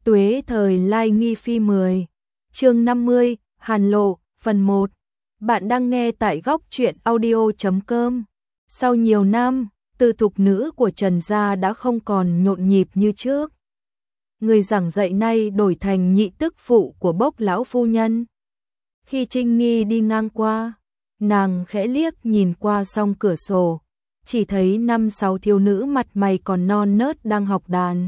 Tuế thời Lai Nghi Phi 10, chương 50, Hàn Lộ, phần 1. Bạn đang nghe tại góc truyện audio.com. Sau nhiều năm, từ thục nữ của Trần gia đã không còn nhộn nhịp như trước. Người giảng dạy nay đổi thành nhị tức phụ của Bốc lão phu nhân. Khi Trinh Nghi đi ngang qua, nàng khẽ liếc nhìn qua song cửa sổ, chỉ thấy 5-6 thiếu nữ mặt mày còn non nớt đang học đàn.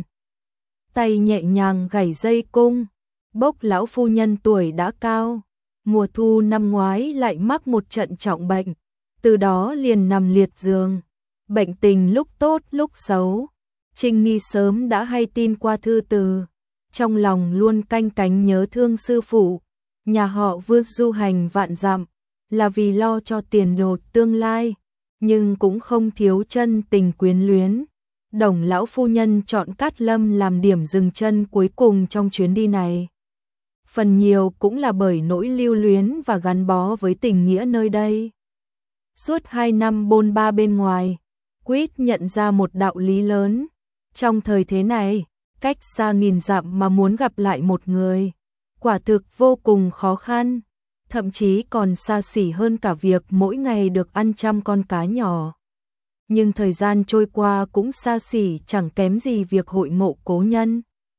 Tay nhẹ nhàng gảy dây cung. Bốc lão phu nhân tuổi đã cao, mùa thu năm ngoái lại mắc một trận trọng bệnh, từ đó liền nằm liệt giường. Bệnh tình lúc tốt lúc xấu, Trinh Nghi sớm đã hay tin qua thư từ, trong lòng luôn canh cánh nhớ thương sư phụ. Nhà họ Vương du hành vạn dặm là vì lo cho tiền đồ tương lai, nhưng cũng không thiếu chân tình quyến luyến. Đồng lão phu nhân chọn Cát Lâm làm điểm dừng chân cuối cùng trong chuyến đi này. Phần nhiều cũng là bởi nỗi lưu luyến và gắn bó với tình nghĩa nơi đây. Suốt 2 năm bôn ba bên ngoài, Quýt nhận ra một đạo lý lớn. Trong thời thế này, cách xa nghìn dặm mà muốn gặp lại một người, quả thực vô cùng khó khăn, thậm chí còn xa xỉ hơn cả việc mỗi ngày được ăn chăm con cá nhỏ. Nhưng thời gian trôi qua cũng xa xỉ chẳng kém gì việc hội ngộ cố nhân.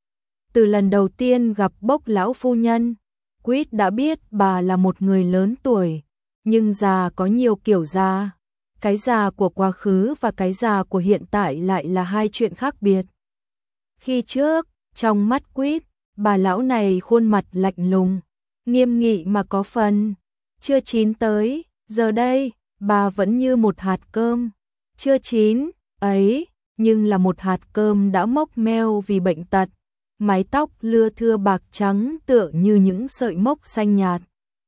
Từ lần đầu tiên gặp Bốc lão phu nhân, Quýt đã biết bà là một người lớn tuổi, nhưng già có nhiều kiểu già. Cái già của quá khứ và cái già của hiện tại lại là hai chuyện khác biệt. Khi trước, trong mắt Quýt, bà lão này khuôn mặt lạnh lùng, nghiêm nghị mà có phần chưa chín tới, giờ đây, bà vẫn như một hạt cơm chưa chín ấy, nhưng là một hạt cơm đã mốc meo vì bệnh tật, mái tóc lưa thưa bạc trắng tựa như những sợi mốc xanh nhạt.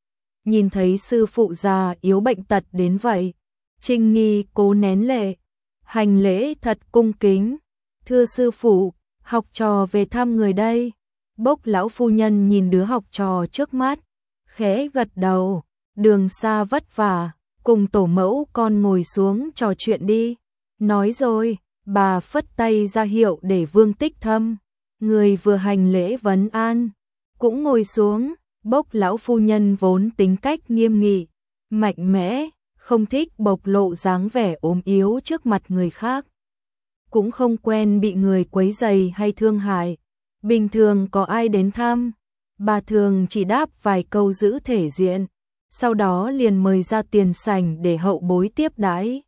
Nhìn thấy sư phụ già yếu bệnh tật đến vậy, Trinh Nghi cố nén lệ, hành lễ thật cung kính. Thưa sư phụ, học trò về thăm người đây. Bốc lão phu nhân nhìn đứa học trò trước mắt, khẽ gật đầu. Đường xa vất vả, cùng tổ mẫu con ngồi xuống trò chuyện đi. Nói rồi, bà phất tay ra hiệu để Vương Tích Thâm, người vừa hành lễ vấn an, cũng ngồi xuống. Bốc lão phu nhân vốn tính cách nghiêm nghị, mạnh mẽ, không thích bộc lộ dáng vẻ ốm yếu trước mặt người khác, cũng không quen bị người quấy rầy hay thương hại. Bình thường có ai đến thăm, bà thường chỉ đáp vài câu giữ thể diện, sau đó liền mời ra tiền sảnh để hậu bối tiếp đãi.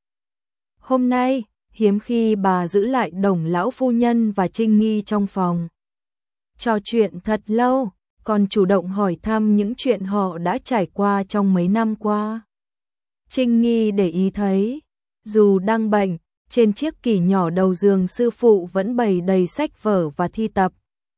Hôm nay, hiếm khi bà giữ lại Đồng lão phu nhân và Trinh Nghi trong phòng. Trò chuyện thật lâu, còn chủ động hỏi thăm những chuyện họ đã trải qua trong mấy năm qua. Trinh Nghi để ý thấy, dù đang bệnh, trên chiếc kỷ nhỏ đầu giường sư phụ vẫn bày đầy sách vở và thi tập.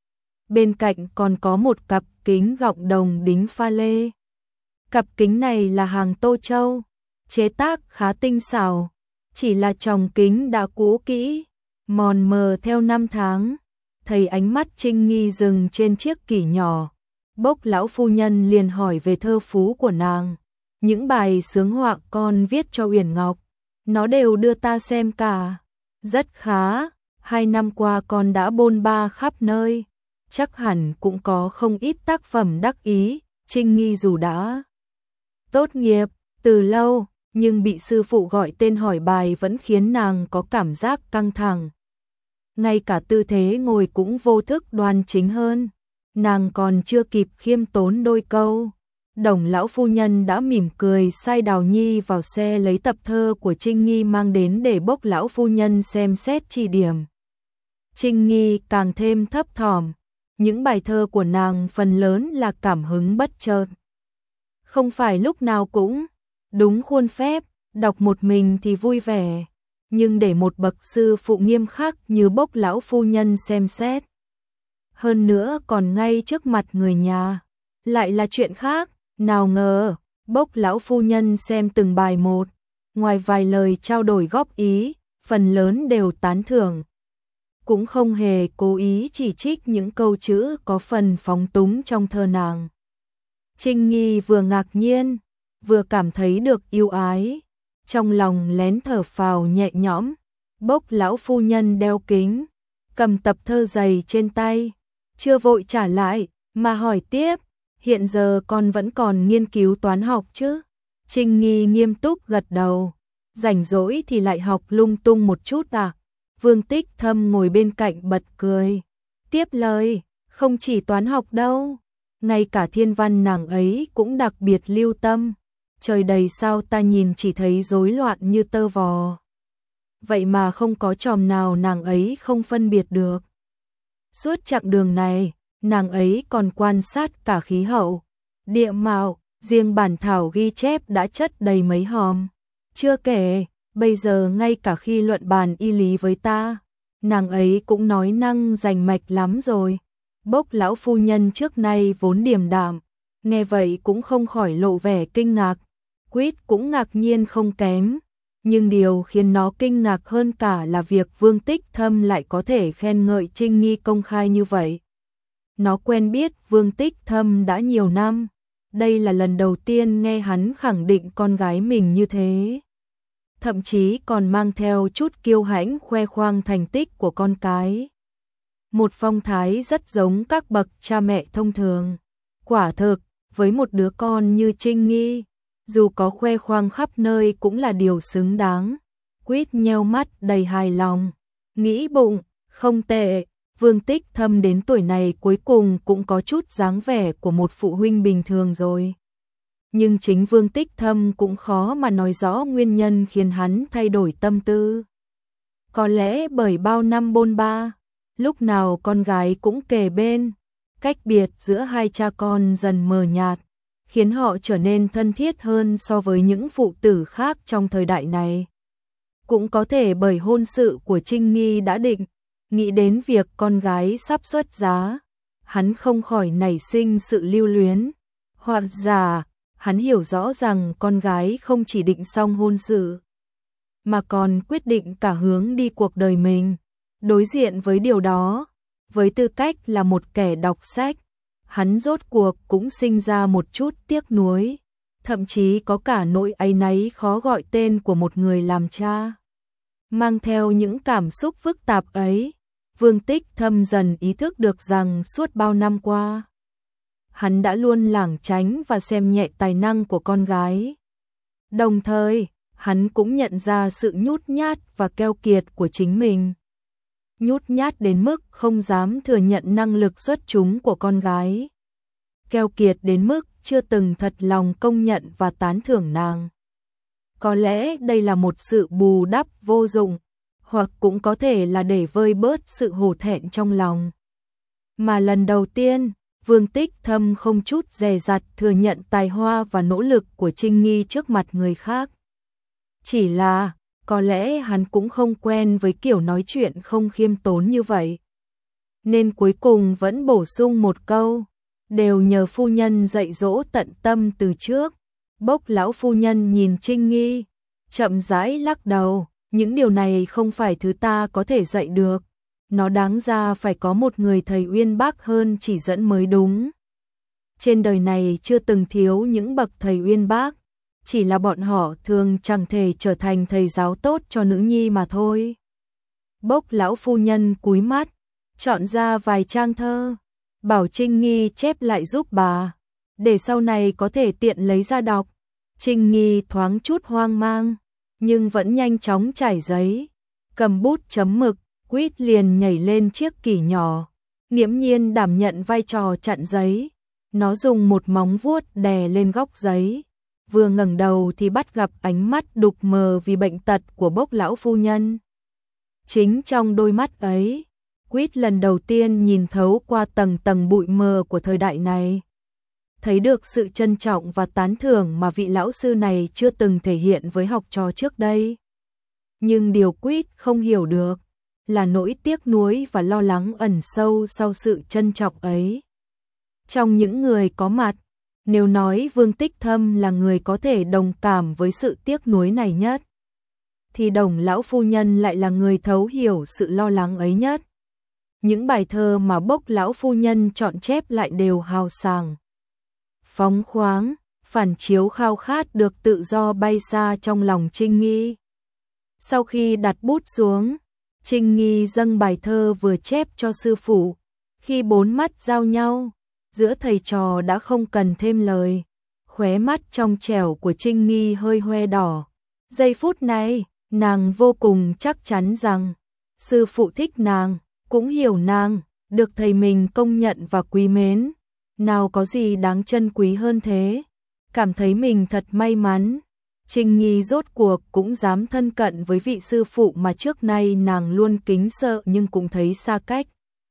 Bên cạnh còn có một cặp kính gọng đồng đính pha lê. Cặp kính này là hàng Tô Châu, chế tác khá tinh xảo, chỉ là tròng kính đã cũ kỹ, mòn mờ theo năm tháng. Thấy ánh mắt Trinh Nghi dừng trên chiếc kỷ nhỏ, Bốc lão phu nhân liền hỏi về thơ phú của nàng. Những bài sướng họa con viết cho Uyển Ngọc, nó đều đưa ta xem cả. Rất khá, 2 năm qua con đã bôn ba khắp nơi, chắc hẳn cũng có không ít tác phẩm đắc ý. Trinh Nghi dù đã tốt nghiệp từ lâu, nhưng bị sư phụ gọi tên hỏi bài vẫn khiến nàng có cảm giác căng thẳng. Ngay cả tư thế ngồi cũng vô thức đoan chính hơn. Nàng còn chưa kịp khiêm tốn đôi câu, Đồng lão phu nhân đã mỉm cười sai Đào Nhi vào xe lấy tập thơ của Trinh Nghi mang đến để Bốc lão phu nhân xem xét chỉ điểm. Trinh Nghi càng thêm thấp thỏm, những bài thơ của nàng phần lớn là cảm hứng bất chợt, không phải lúc nào cũng đúng khuôn phép, đọc một mình thì vui vẻ, nhưng để một bậc sư phụ nghiêm khắc như Bốc lão phu nhân xem xét, hơn nữa còn ngay trước mặt người nhà, lại là chuyện khác. Nào ngờ, Bốc lão phu nhân xem từng bài một, ngoài vài lời trao đổi góp ý, phần lớn đều tán thưởng, cũng không hề cố ý chỉ trích những câu chữ có phần phóng túng trong thơ nàng. Trinh Nghi vừa ngạc nhiên, vừa cảm thấy được yêu ái, trong lòng lén thở phào nhẹ nhõm. Bốc lão phu nhân đeo kính, cầm tập thơ dày trên tay, chưa vội trả lại, mà hỏi tiếp, hiện giờ con vẫn còn nghiên cứu toán học chứ? Trinh Nghi nghiêm túc gật đầu, rảnh rỗi thì lại học lung tung một chút à? Vương Tích Thâm ngồi bên cạnh bật cười, tiếp lời, không chỉ toán học đâu, ngay cả thiên văn nàng ấy cũng đặc biệt lưu tâm. Trời đầy sao ta nhìn chỉ thấy rối loạn như tơ vò. Vậy mà không có chòm nào nàng ấy không phân biệt được. Suốt chặng đường này, nàng ấy còn quan sát cả khí hậu, địa mạo, riêng bản thảo ghi chép đã chất đầy mấy hòm. Chưa kể, bây giờ ngay cả khi luận bàn y lý với ta, nàng ấy cũng nói năng rành mạch lắm rồi. Bốc lão phu nhân trước nay vốn điềm đạm, nghe vậy cũng không khỏi lộ vẻ kinh ngạc. Quýt cũng ngạc nhiên không kém, nhưng điều khiến nó kinh ngạc hơn cả là việc Vương Tích Thâm lại có thể khen ngợi Trinh Nghi công khai như vậy. Nó quen biết Vương Tích Thâm đã nhiều năm, đây là lần đầu tiên nghe hắn khẳng định con gái mình như thế. Thậm chí còn mang theo chút kiêu hãnh khoe khoang thành tích của con cái. Một phong thái rất giống các bậc cha mẹ thông thường. Quả thực, với một đứa con như Trinh Nghi, dù có khoe khoang khắp nơi cũng là điều xứng đáng. Quýt nheo mắt đầy hài lòng, nghĩ bụng, không tệ, Vương Tích Thâm đến tuổi này cuối cùng cũng có chút dáng vẻ của một phụ huynh bình thường rồi. Nhưng chính Vương Tích Thâm cũng khó mà nói rõ nguyên nhân khiến hắn thay đổi tâm tư. Có lẽ bởi bao năm bôn ba, lúc nào con gái cũng kề bên, cách biệt giữa hai cha con dần mờ nhạt, khiến họ trở nên thân thiết hơn so với những phụ tử khác trong thời đại này. Cũng có thể bởi hôn sự của Trinh Nghi đã định, nghĩ đến việc con gái sắp xuất giá, hắn không khỏi nảy sinh sự lưu luyến. Hoặc giả, hắn hiểu rõ rằng con gái không chỉ định xong hôn sự, mà còn quyết định cả hướng đi cuộc đời mình. Đối diện với điều đó, với tư cách là một kẻ đọc sách, hắn rốt cuộc cũng sinh ra một chút tiếc nuối, thậm chí có cả nỗi áy náy khó gọi tên của một người làm cha. Mang theo những cảm xúc phức tạp ấy, Vương Tích Thâm dần ý thức được rằng suốt bao năm qua, hắn đã luôn lảng tránh và xem nhẹ tài năng của con gái. Đồng thời, hắn cũng nhận ra sự nhút nhát và keo kiệt của chính mình. Nhút nhát đến mức không dám thừa nhận năng lực xuất chúng của con gái. Keo kiệt đến mức chưa từng thật lòng công nhận và tán thưởng nàng. Có lẽ đây là một sự bù đắp vô dụng, hoặc cũng có thể là để vơi bớt sự hổ thẹn trong lòng. Mà lần đầu tiên, Vương Tích Thâm không chút dè dặt thừa nhận tài hoa và nỗ lực của Trinh Nghi trước mặt người khác. Chỉ là, có lẽ hắn cũng không quen với kiểu nói chuyện không khiêm tốn như vậy. Nên cuối cùng vẫn bổ sung một câu, đều nhờ phu nhân dạy dỗ tận tâm từ trước. Bốc lão phu nhân nhìn Trinh Nghi, chậm rãi lắc đầu, những điều này không phải thứ ta có thể dạy được. Nó đáng ra phải có một người thầy uyên bác hơn chỉ dẫn mới đúng. Trên đời này chưa từng thiếu những bậc thầy uyên bác, chỉ là bọn họ thường chẳng thể trở thành thầy giáo tốt cho nữ nhi mà thôi. Bốc lão phu nhân cúi mắt, chọn ra vài trang thơ, bảo Trinh Nghi chép lại giúp bà, để sau này có thể tiện lấy ra đọc. Trinh Nghi thoáng chút hoang mang, nhưng vẫn nhanh chóng trải giấy, cầm bút chấm mực, Quýt liền nhảy lên chiếc kỷ nhỏ, nghiễm nhiên đảm nhận vai trò chặn giấy. Nó dùng một móng vuốt đè lên góc giấy, vừa ngẩng đầu thì bắt gặp ánh mắt đục mờ vì bệnh tật của Bốc lão phu nhân. Chính trong đôi mắt ấy, Quýt lần đầu tiên nhìn thấu qua tầng tầng bụi mờ của thời đại này. Thấy được sự trân trọng và tán thưởng mà vị lão sư này chưa từng thể hiện với học trò trước đây. Nhưng điều Quýt không hiểu được là nỗi tiếc nuối và lo lắng ẩn sâu sau sự trân trọng ấy. Trong những người có mặt, nếu nói Vương Tích Thâm là người có thể đồng cảm với sự tiếc nuối này nhất, thì Đồng lão phu nhân lại là người thấu hiểu sự lo lắng ấy nhất. Những bài thơ mà Bốc lão phu nhân chọn chép lại đều hào sảng, phóng khoáng, phản chiếu khao khát được tự do bay xa trong lòng Trinh Nghi. Sau khi đặt bút xuống, Trinh Nghi dâng bài thơ vừa chép cho sư phụ, Khi bốn mắt giao nhau, giữa thầy trò đã không cần thêm lời. Khóe mắt trong trẻo của Trinh Nghi hơi hoe đỏ. Giây phút này, nàng vô cùng chắc chắn rằng sư phụ thích nàng, cũng hiểu nàng, được thầy mình công nhận và quý mến. Nào có gì đáng trân quý hơn thế. Cảm thấy mình thật may mắn. Trinh Nghi rốt cuộc cũng dám thân cận với vị sư phụ mà trước nay nàng luôn kính sợ nhưng cũng thấy xa cách.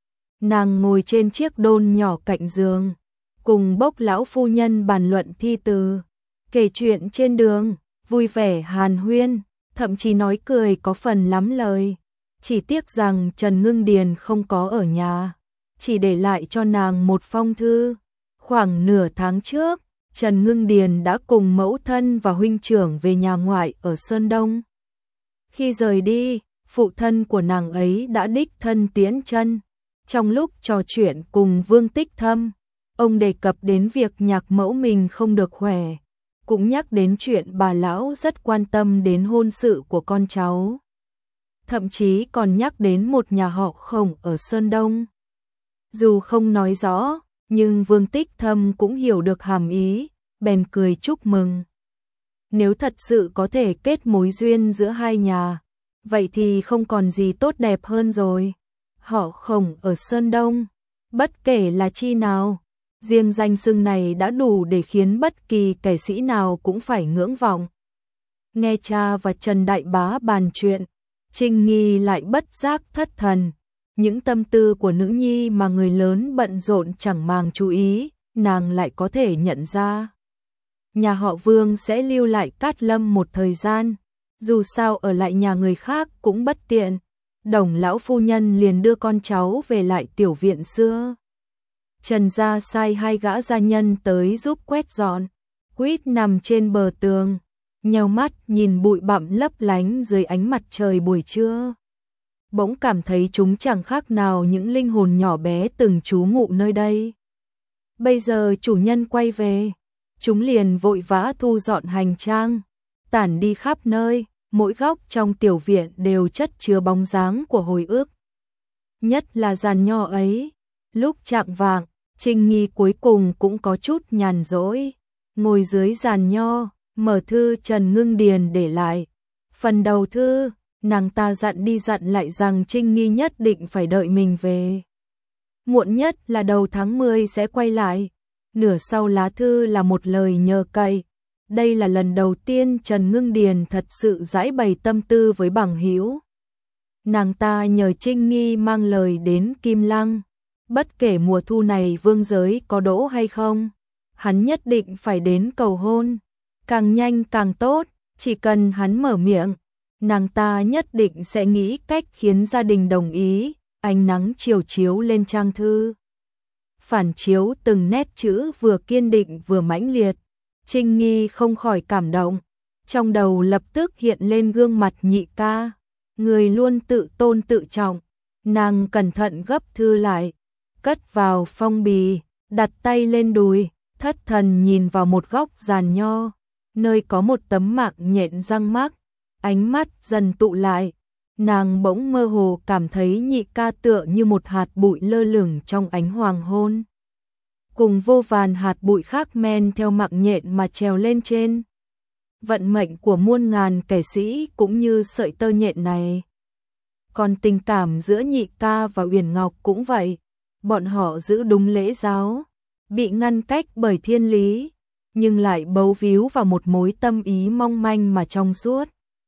Nàng ngồi trên chiếc đôn nhỏ cạnh giường, cùng Bốc lão phu nhân bàn luận thi từ, kể chuyện trên đường, vui vẻ hàn huyên, thậm chí nói cười có phần lắm lời. Chỉ tiếc rằng Trần Ngưng Điền không có ở nhà, chỉ để lại cho nàng một phong thư. Khoảng nửa tháng trước, Trần Ngưng Điền đã cùng mẫu thân và huynh trưởng về nhà ngoại ở Sơn Đông. Khi rời đi, phụ thân của nàng ấy đã đích thân tiễn chân. Trong lúc trò chuyện cùng Vương Tích Thâm, ông đề cập đến việc nhạc mẫu mình không được khỏe, cũng nhắc đến chuyện bà lão rất quan tâm đến hôn sự của con cháu. Thậm chí còn nhắc đến một nhà họ Khổng ở Sơn Đông. Dù không nói rõ, nhưng Vương Tích Thâm cũng hiểu được hàm ý, bèn cười chúc mừng. Nếu thật sự có thể kết mối duyên giữa hai nhà, vậy thì không còn gì tốt đẹp hơn rồi. Họ Khổng ở Sơn Đông, bất kể là chi nào, riêng danh xưng này đã đủ để khiến bất kỳ kẻ sĩ nào cũng phải ngưỡng vọng. Nghe cha và Trần Đại Bá bàn chuyện, Trinh Nghi lại bất giác thất thần. Những tâm tư của nữ nhi mà người lớn bận rộn chẳng màng chú ý, nàng lại có thể nhận ra. Nhà họ Vương sẽ lưu lại Cát Lâm một thời gian, dù sao ở lại nhà người khác cũng bất tiện. Đồng lão phu nhân liền đưa con cháu về lại tiểu viện xưa. Trần gia sai hai gã gia nhân tới giúp quét dọn. Quýt nằm trên bờ tường, nheo mắt nhìn bụi bặm lấp lánh dưới ánh mặt trời buổi trưa. Bỗng cảm thấy chúng chẳng khác nào những linh hồn nhỏ bé từng trú ngụ nơi đây. Bây giờ chủ nhân quay về, chúng liền vội vã thu dọn hành trang, tản đi khắp nơi, mỗi góc trong tiểu viện đều chất chứa bóng dáng của hồi ức. Nhất là giàn nho ấy, lúc chạng vạng, Trinh Nghi cuối cùng cũng có chút nhàn rỗi, ngồi dưới giàn nho, mở thư Trần Ngưng Điền để lại. Phần đầu thư, nàng ta dặn đi dặn lại rằng Trinh Nghi nhất định phải đợi mình về. Muộn nhất là đầu tháng 10 sẽ quay lại. Nửa sau lá thư là một lời nhờ cậy. Đây là lần đầu tiên Trần Ngưng Điền thật sự giãi bày tâm tư với bằng hữu. Nàng ta nhờ Trinh Nghi mang lời đến Kim Lăng. Bất kể mùa thu này vương giới có đỗ hay không, hắn nhất định phải đến cầu hôn. Càng nhanh càng tốt, chỉ cần hắn mở miệng, nàng ta nhất định sẽ nghĩ cách khiến gia đình đồng ý. Ánh nắng chiều chiếu lên trang thư, phản chiếu từng nét chữ vừa kiên định vừa mãnh liệt. Trinh Nghi không khỏi cảm động, trong đầu lập tức hiện lên gương mặt nhị ca, người luôn tự tôn tự trọng. Nàng cẩn thận gấp thư lại, cất vào phong bì, đặt tay lên đùi, thất thần nhìn vào một góc giàn nho, nơi có một tấm mạng nhện răng mắc. Ánh mắt dần tụ lại, nàng bỗng mơ hồ cảm thấy nhị ca tựa như một hạt bụi lơ lửng trong ánh hoàng hôn, cùng vô vàn hạt bụi khác men theo mạng nhện mà trèo lên trên. Vận mệnh của muôn ngàn kẻ sĩ cũng như sợi tơ nhện này. Còn tình cảm giữa nhị ca và Uyển Ngọc cũng vậy, bọn họ giữ đúng lễ giáo, bị ngăn cách bởi thiên lý, nhưng lại bấu víu vào một mối tâm ý mong manh mà trong suốt.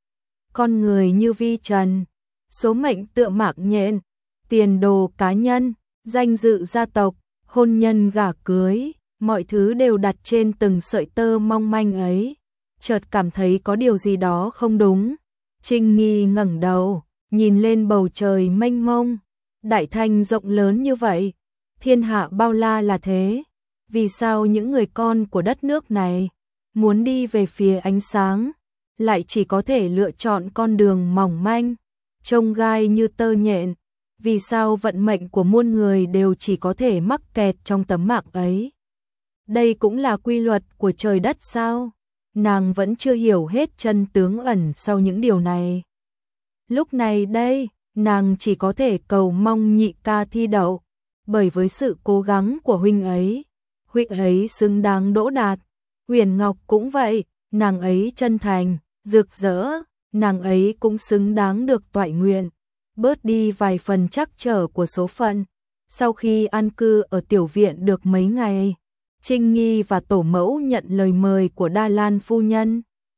Con người như vi trần, số mệnh tựa mạng nhện, tiền đồ cá nhân, danh dự gia tộc, hôn nhân gả cưới, mọi thứ đều đặt trên từng sợi tơ mong manh ấy. Chợt cảm thấy có điều gì đó không đúng. Trinh Nghi ngẩng đầu, nhìn lên bầu trời mênh mông, đại thanh rộng lớn như vậy, thiên hạ bao la là thế. Vì sao những người con của đất nước này muốn đi về phía ánh sáng, lại chỉ có thể lựa chọn con đường mỏng manh, chông gai như tơ nhện? Vì sao vận mệnh của muôn người đều chỉ có thể mắc kẹt trong tấm mạng ấy? Đây cũng là quy luật của trời đất sao? Nàng vẫn chưa hiểu hết chân tướng ẩn sau những điều này. Lúc này đây, nàng chỉ có thể cầu mong nhị ca thi đậu, bởi với sự cố gắng của huynh ấy xứng đáng đỗ đạt. Huyền Ngọc cũng vậy, nàng ấy chân thành, rực rỡ, nàng ấy cũng xứng đáng được toại nguyện, bớt đi vài phần trắc trở của số phận. Sau khi an cư ở tiểu viện được mấy ngày, Trinh Nghi và tổ mẫu nhận lời mời của Đa Lan phu nhân.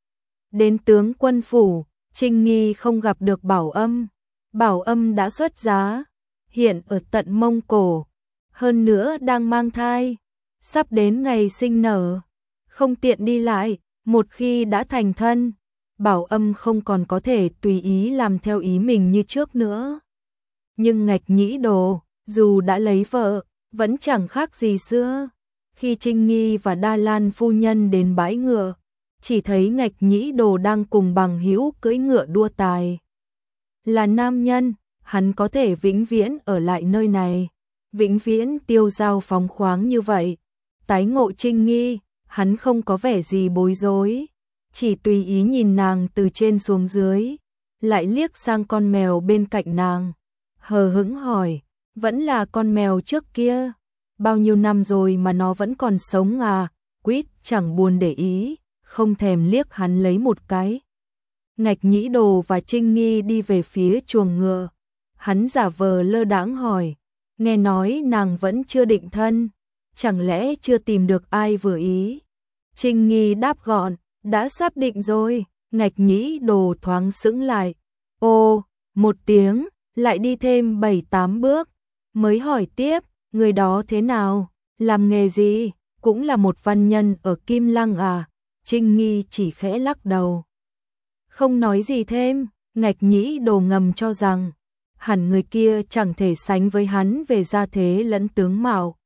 Đến tướng quân phủ, Trinh Nghi không gặp được Bảo Âm. Bảo Âm đã xuất giá, hiện ở tận Mông Cổ, hơn nữa đang mang thai, sắp đến ngày sinh nở, không tiện đi lại. Một khi đã thành thân, Bảo Âm không còn có thể tùy ý làm theo ý mình như trước nữa. Nhưng Ngạch Nhĩ Đồ, dù đã lấy vợ, vẫn chẳng khác gì xưa. Khi Trinh Nghi và Đa Lan phu nhân đến bãi ngựa, chỉ thấy Ngạch Nhĩ Đồ đang cùng bằng hữu cưỡi ngựa đua tài. Là nam nhân, hắn có thể vĩnh viễn ở lại nơi này, vĩnh viễn tiêu dao phóng khoáng như vậy. Tái ngộ Trinh Nghi, hắn không có vẻ gì bối rối, chỉ tùy ý nhìn nàng từ trên xuống dưới, lại liếc sang con mèo bên cạnh nàng, hờ hững hỏi, vẫn là con mèo trước kia, bao nhiêu năm rồi mà nó vẫn còn sống à? Quýt chẳng buồn để ý, không thèm liếc hắn lấy một cái. Ngạch Nhĩ Đồ và Trinh Nghi đi về phía chuồng ngựa, hắn giả vờ lơ đãng hỏi, nghe nói nàng vẫn chưa định thân, chẳng lẽ chưa tìm được ai vừa ý? Trinh Nghi đáp gọn, đã sắp định rồi. Ngạch Nhĩ Đồ thoáng sững lại, ô, một tiếng, lại đi thêm 7-8 bước, mới hỏi tiếp, người đó thế nào, làm nghề gì, cũng là một văn nhân ở Kim Lăng à? Trinh Nghi chỉ khẽ lắc đầu, không nói gì thêm. Ngạch Nhĩ Đồ ngầm cho rằng, hẳn người kia chẳng thể sánh với hắn về gia thế lẫn tướng mạo,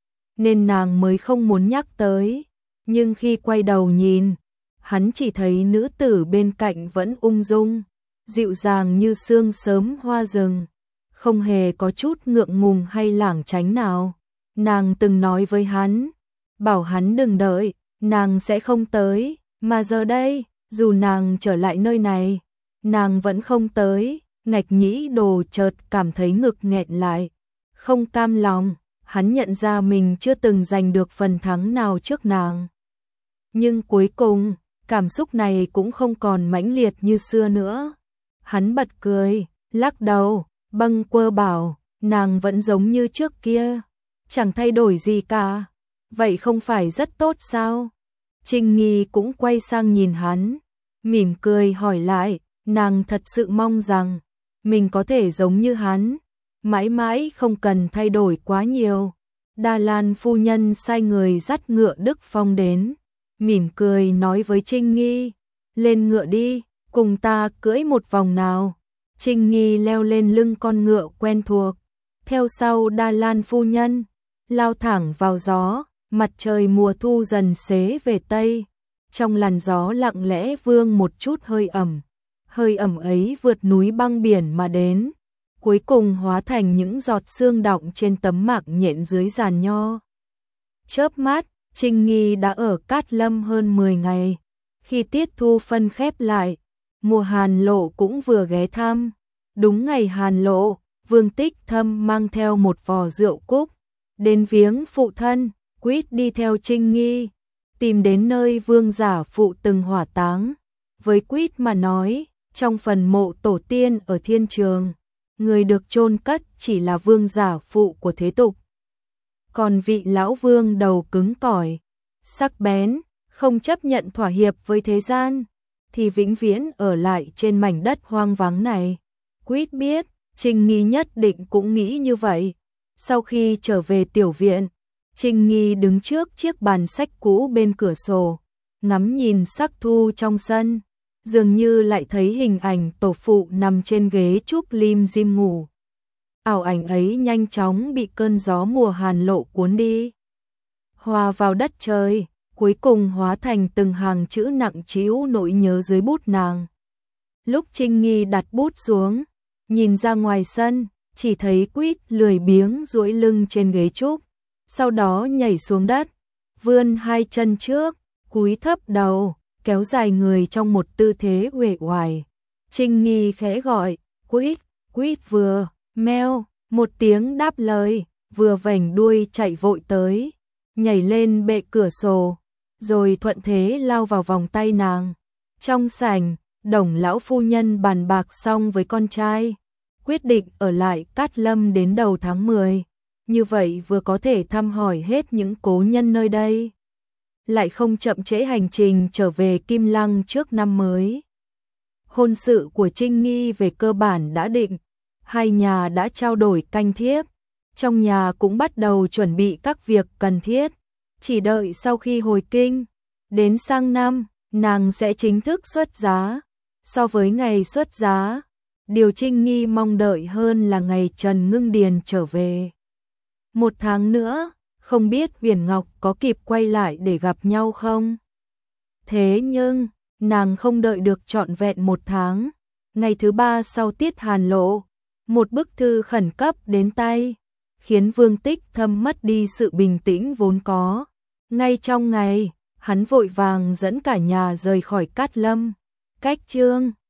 nên nàng mới không muốn nhắc tới. Nhưng khi quay đầu nhìn, hắn chỉ thấy nữ tử bên cạnh vẫn ung dung, dịu dàng như sương sớm hoa rừng, không hề có chút ngượng ngùng hay lảng tránh nào. Nàng từng nói với hắn, bảo hắn đừng đợi, nàng sẽ không tới, mà giờ đây, dù nàng trở lại nơi này, nàng vẫn không tới. Ngạch Nhĩ Đồ chợt cảm thấy ngực nghẹn lại, không cam lòng, hắn nhận ra mình chưa từng giành được phần thắng nào trước nàng. Nhưng cuối cùng, cảm xúc này cũng không còn mãnh liệt như xưa nữa. Hắn bật cười, lắc đầu, bâng quơ bảo, nàng vẫn giống như trước kia, chẳng thay đổi gì cả. Vậy không phải rất tốt sao? Trinh Nghi cũng quay sang nhìn hắn, mỉm cười hỏi lại, nàng thật sự mong rằng mình có thể giống như hắn, mãi mãi không cần thay đổi quá nhiều. Đa Lan phu nhân sai người dắt ngựa Đức Phong đến, mỉm cười nói với Trinh Nghi, lên ngựa đi, cùng ta cưỡi một vòng nào. Trinh Nghi leo lên lưng con ngựa quen thuộc, theo sau Đa Lan phu nhân, lao thẳng vào gió. Mặt trời mùa thu dần xế về tây, trong làn gió lặng lẽ vương một chút hơi ẩm ấy vượt núi băng biển mà đến, cuối cùng hóa thành những giọt sương đọng trên tấm mạc nhện dưới giàn nho. Chớp mắt, Trinh Nghi đã ở Cát Lâm hơn 10 ngày, khi tiết thu phân khép lại, mùa Hàn Lộ cũng vừa ghé thăm. Đúng ngày Hàn Lộ, Vương Tích Thâm mang theo một vò rượu cúc, đến viếng phụ thân. Quýt đi theo Trinh Nghi, tìm đến nơi vương giả phụ từng hỏa táng. Với Quýt mà nói, trong phần mộ tổ tiên ở thiên trường, người được chôn cất chỉ là vương giả phụ của thế tục. Còn vị lão vương đầu cứng cỏi, sắc bén, không chấp nhận thỏa hiệp với thế gian, thì vĩnh viễn ở lại trên mảnh đất hoang vắng này. Quýt biết, Trinh Nghi nhất định cũng nghĩ như vậy. Sau khi trở về tiểu viện, Trinh Nghi đứng trước chiếc bàn sách cũ bên cửa sổ, ngắm nhìn sắc thu trong sân, dường như lại thấy hình ảnh tổ phụ nằm trên ghế trúc lim dim ngủ. Ảo ảnh ấy nhanh chóng bị cơn gió mùa Hàn Lộ cuốn đi, hòa vào đất trời, cuối cùng hóa thành từng hàng chữ nặng trĩu nỗi nhớ dưới bút nàng. Lúc Trinh Nghi đặt bút xuống, nhìn ra ngoài sân, chỉ thấy Quýt lười biếng duỗi lưng trên ghế trúc, sau đó nhảy xuống đất, vươn hai chân trước, cúi thấp đầu, kéo dài người trong một tư thế uể oải. Trinh Nghi khẽ gọi, Quýt, Quýt vừa, meo, một tiếng đáp lời, vừa vểnh đuôi chạy vội tới, nhảy lên bệ cửa sổ, rồi thuận thế lao vào vòng tay nàng. Trong sảnh, Đồng lão phu nhân bàn bạc xong với con trai, quyết định ở lại Cát Lâm đến đầu tháng 10, như vậy vừa có thể thăm hỏi hết những cố nhân nơi đây, lại không chậm trễ hành trình trở về Kim Lăng trước năm mới. Hôn sự của Trinh Nghi về cơ bản đã định, hai nhà đã trao đổi canh thiếp, trong nhà cũng bắt đầu chuẩn bị các việc cần thiết, chỉ đợi sau khi hồi kinh, đến sang năm, nàng sẽ chính thức xuất giá. So với ngày xuất giá, điều Trinh Nghi mong đợi hơn là ngày Trần Ngưng Điền trở về. Một tháng nữa, không biết Huyền Ngọc có kịp quay lại để gặp nhau không? Thế nhưng, nàng không đợi được trọn vẹn một tháng. Ngày thứ 3 sau tiết hàn lộ, một bức thư khẩn cấp đến tay, khiến Vương Tích Thâm mất đi sự bình tĩnh vốn có. Ngay trong ngày, hắn vội vàng dẫn cả nhà rời khỏi Cát Lâm. Cách Chương